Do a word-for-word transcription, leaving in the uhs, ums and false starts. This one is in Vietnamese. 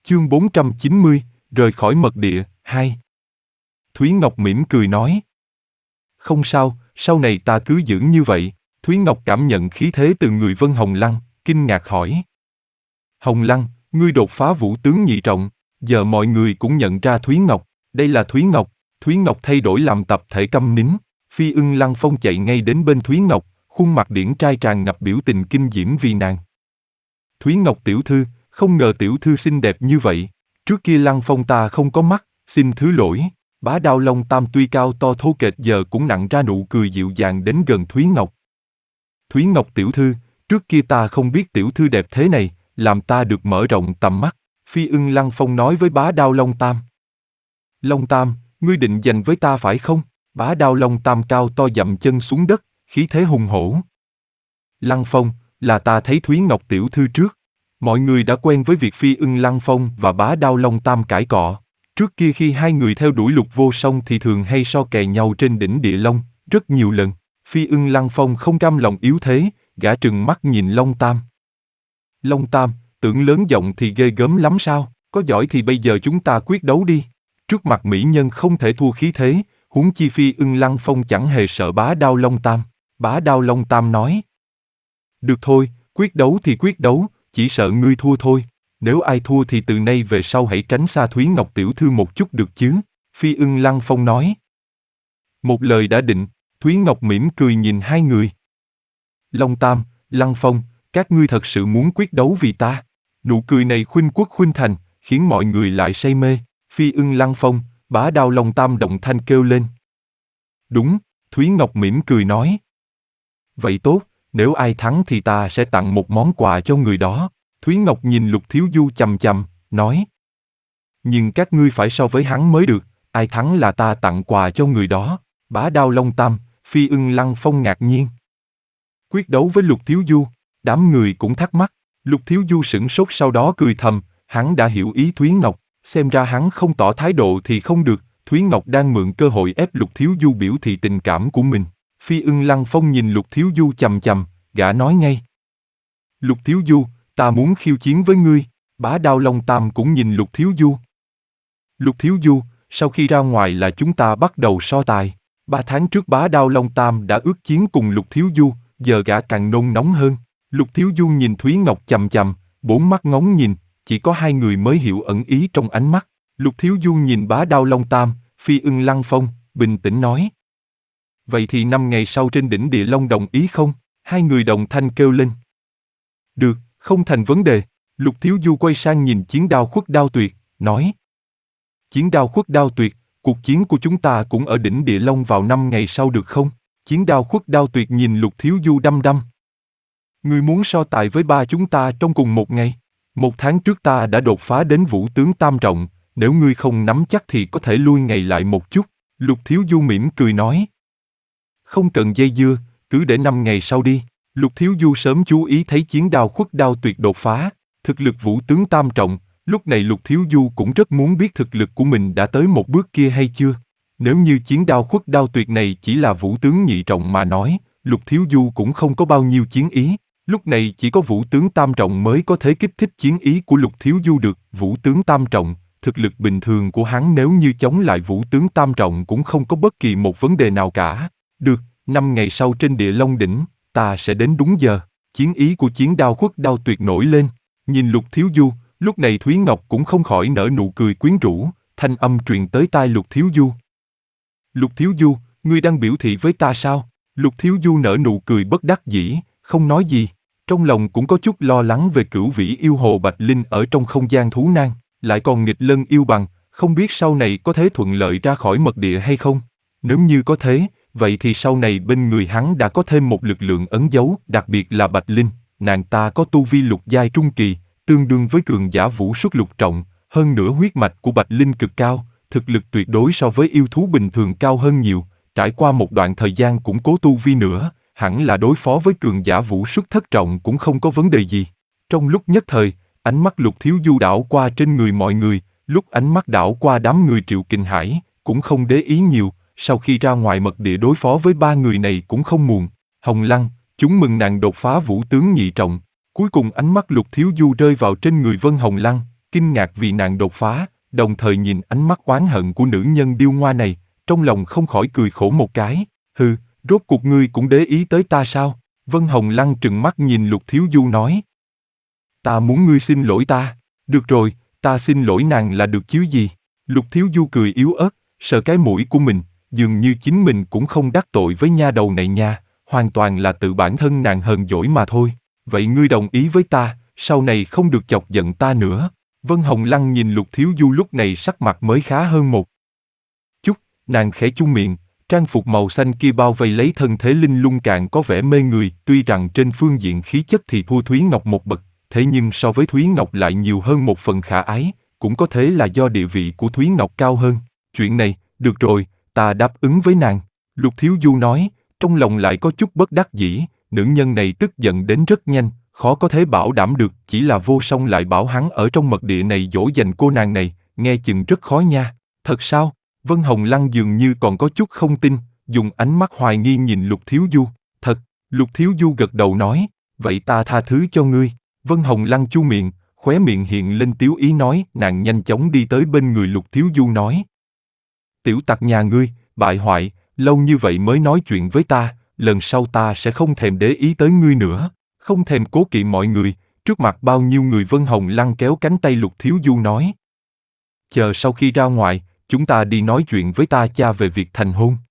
Chương bốn trăm chín mươi, rời khỏi mật địa, hai. Thúy Ngọc mỉm cười nói. Không sao, sau này ta cứ giữ như vậy. Thúy Ngọc cảm nhận khí thế từ người Vân Hồng Lăng, kinh ngạc hỏi. Hồng Lăng, ngươi đột phá vũ tướng nhị trọng, giờ mọi người cũng nhận ra Thúy Ngọc, đây là Thúy Ngọc. Thúy Ngọc thay đổi làm tập thể câm nín, Phi Ưng Lăng Phong chạy ngay đến bên Thúy Ngọc, khuôn mặt điển trai tràn ngập biểu tình kinh diễm vì nàng. Thúy Ngọc tiểu thư, không ngờ tiểu thư xinh đẹp như vậy, trước kia Lăng Phong ta không có mắt, xin thứ lỗi. Bá Đao Long Tam tuy cao to thô kệch giờ cũng nặn ra nụ cười dịu dàng đến gần Thúy Ngọc. Thúy Ngọc tiểu thư, trước kia ta không biết tiểu thư đẹp thế này, làm ta được mở rộng tầm mắt, Phi Ưng Lăng Phong nói với Bá Đao Long Tam. Long Tam, ngươi định giành với ta phải không? Bá Đao Long Tam cao to dậm chân xuống đất, khí thế hùng hổ. Lăng Phong, là ta thấy Thúy Ngọc tiểu thư trước. Mọi người đã quen với việc Phi Ưng Lăng Phong và Bá Đao Long Tam cãi cọ. Trước kia khi hai người theo đuổi Lục Vô Song thì thường hay so kè nhau trên đỉnh Địa Long, rất nhiều lần. Phi Ưng Lăng Phong không cam lòng yếu thế, gã trừng mắt nhìn Long Tam. Long Tam, tưởng lớn giọng thì ghê gớm lắm sao? Có giỏi thì bây giờ chúng ta quyết đấu đi. Trước mặt mỹ nhân không thể thua khí thế, huống chi Phi Ưng Lăng Phong chẳng hề sợ Bá Đao Long Tam. Bá Đao Long Tam nói. Được thôi, quyết đấu thì quyết đấu, chỉ sợ ngươi thua thôi. Nếu ai thua thì từ nay về sau hãy tránh xa Thúy Ngọc tiểu thư một chút được chứ? Phi Ưng Lăng Phong nói. Một lời đã định, Thúy Ngọc mỉm cười nhìn hai người. Long Tam, Lăng Phong, các ngươi thật sự muốn quyết đấu vì ta? Nụ cười này khuynh quốc khuynh thành, khiến mọi người lại say mê. Phi Ưng Lăng Phong, Bá Đao Long Tam động thanh kêu lên. Đúng, Thúy Ngọc mỉm cười nói. Vậy tốt, nếu ai thắng thì ta sẽ tặng một món quà cho người đó. Thúy Ngọc nhìn Lục Thiếu Du chằm chằm, nói. Nhưng các ngươi phải so với hắn mới được, ai thắng là ta tặng quà cho người đó. Bá Đao Long Tam, Phi Ưng Lăng Phong ngạc nhiên. Quyết đấu với Lục Thiếu Du, đám người cũng thắc mắc. Lục Thiếu Du sửng sốt sau đó cười thầm, hắn đã hiểu ý Thúy Ngọc, xem ra hắn không tỏ thái độ thì không được. Thúy Ngọc đang mượn cơ hội ép Lục Thiếu Du biểu thị tình cảm của mình. Phi Ưng Lăng Phong nhìn Lục Thiếu Du chằm chằm, gã nói ngay. Lục Thiếu Du, ta muốn khiêu chiến với ngươi. Bá Đao Long Tam cũng nhìn Lục Thiếu Du. Lục Thiếu Du, sau khi ra ngoài là chúng ta bắt đầu so tài. Ba tháng trước Bá Đao Long Tam đã ước chiến cùng Lục Thiếu Du, giờ gã càng nôn nóng hơn. Lục Thiếu Du nhìn Thúy Ngọc chằm chằm, bốn mắt ngóng nhìn, chỉ có hai người mới hiểu ẩn ý trong ánh mắt. Lục Thiếu Du nhìn Bá Đao Long Tam, Phi Ưng Lăng Phong, bình tĩnh nói. Vậy thì năm ngày sau trên đỉnh Địa Long đồng ý không? Hai người đồng thanh kêu lên. Được, không thành vấn đề. Lục Thiếu Du quay sang nhìn Chiến Đao Khuất Đao Tuyệt, nói. Chiến Đao Khuất Đao Tuyệt, cuộc chiến của chúng ta cũng ở đỉnh Địa Long vào năm ngày sau được không? Chiến Đao Khuất Đao Tuyệt nhìn Lục Thiếu Du đăm đăm. Ngươi muốn so tài với ba chúng ta trong cùng một ngày? Một tháng trước ta đã đột phá đến vũ tướng tam trọng, nếu ngươi không nắm chắc thì có thể lui ngày lại một chút. Lục Thiếu Du mỉm cười nói. Không cần dây dưa, cứ để năm ngày sau đi. Lục Thiếu Du sớm chú ý thấy Chiến Đao Khuất Đao Tuyệt đột phá, thực lực vũ tướng tam trọng, lúc này Lục Thiếu Du cũng rất muốn biết thực lực của mình đã tới một bước kia hay chưa. Nếu như Chiến Đao Khuất Đao Tuyệt này chỉ là vũ tướng nhị trọng mà nói, Lục Thiếu Du cũng không có bao nhiêu chiến ý. Lúc này chỉ có vũ tướng tam trọng mới có thể kích thích chiến ý của Lục Thiếu Du được. Vũ tướng tam trọng, thực lực bình thường của hắn nếu như chống lại vũ tướng tam trọng cũng không có bất kỳ một vấn đề nào cả. Được, năm ngày sau trên Địa Long đỉnh, ta sẽ đến đúng giờ. Chiến ý của Chiến Đao Khuất Đao Tuyệt nổi lên. Nhìn Lục Thiếu Du, lúc này Thúy Ngọc cũng không khỏi nở nụ cười quyến rũ, thanh âm truyền tới tai Lục Thiếu Du. Lục Thiếu Du, ngươi đang biểu thị với ta sao? Lục Thiếu Du nở nụ cười bất đắc dĩ, không nói gì. Trong lòng cũng có chút lo lắng về cửu vĩ yêu hồ Bạch Linh ở trong không gian thú nan, lại còn nghịch lân yêu bằng, không biết sau này có thể thuận lợi ra khỏi mật địa hay không. Nếu như có thế, vậy thì sau này bên người hắn đã có thêm một lực lượng ẩn giấu, đặc biệt là Bạch Linh, nàng ta có tu vi lục giai trung kỳ, tương đương với cường giả vũ xuất lục trọng, hơn nữa huyết mạch của Bạch Linh cực cao, thực lực tuyệt đối so với yêu thú bình thường cao hơn nhiều, trải qua một đoạn thời gian củng cố tu vi nữa, hẳn là đối phó với cường giả vũ xuất thất trọng cũng không có vấn đề gì. Trong lúc nhất thời, ánh mắt Lục Thiếu Du đảo qua trên người mọi người, lúc ánh mắt đảo qua đám người Triệu Kình Hải, cũng không để ý nhiều, sau khi ra ngoài mật địa đối phó với ba người này cũng không muộn. Hồng Lăng, chúng mừng nàng đột phá vũ tướng nhị trọng. Cuối cùng ánh mắt Lục Thiếu Du rơi vào trên người Vân Hồng Lăng, kinh ngạc vì nàng đột phá, đồng thời nhìn ánh mắt oán hận của nữ nhân điêu ngoa này, trong lòng không khỏi cười khổ một cái. Hừ, rốt cuộc ngươi cũng để ý tới ta sao? Vân Hồng Lăng trừng mắt nhìn Lục Thiếu Du nói. Ta muốn ngươi xin lỗi ta. Được rồi, ta xin lỗi nàng là được chứ gì? Lục Thiếu Du cười yếu ớt, sờ cái mũi của mình, dường như chính mình cũng không đắc tội với nha đầu này nha, hoàn toàn là tự bản thân nàng hờn dỗi mà thôi. Vậy ngươi đồng ý với ta, sau này không được chọc giận ta nữa. Vân Hồng Lăng nhìn Lục Thiếu Du lúc này sắc mặt mới khá hơn một chút, nàng khẽ chung miệng, trang phục màu xanh kia bao vây lấy thân thế linh lung càng có vẻ mê người, tuy rằng trên phương diện khí chất thì thua Thúy Ngọc một bậc, thế nhưng so với Thúy Ngọc lại nhiều hơn một phần khả ái, cũng có thể là do địa vị của Thúy Ngọc cao hơn. Chuyện này, được rồi, ta đáp ứng với nàng. Lục Thiếu Du nói, trong lòng lại có chút bất đắc dĩ, nữ nhân này tức giận đến rất nhanh, khó có thể bảo đảm được, chỉ là Vô Song lại bảo hắn ở trong mật địa này dỗ dành cô nàng này, nghe chừng rất khó nha. Thật sao? Vân Hồng Lăng dường như còn có chút không tin, dùng ánh mắt hoài nghi nhìn Lục Thiếu Du. Thật, Lục Thiếu Du gật đầu nói, vậy ta tha thứ cho ngươi. Vân Hồng Lăng chu miệng, khóe miệng hiện lên tiếu ý nói, nàng nhanh chóng đi tới bên người Lục Thiếu Du nói. Tiểu tặc nhà ngươi, bại hoại, lâu như vậy mới nói chuyện với ta, lần sau ta sẽ không thèm để ý tới ngươi nữa, không thèm cố kỵ mọi người, trước mặt bao nhiêu người. Vân Hồng Lăng kéo cánh tay Lục Thiếu Du nói. Chờ sau khi ra ngoài, chúng ta đi nói chuyện với ta cha về việc thành hôn.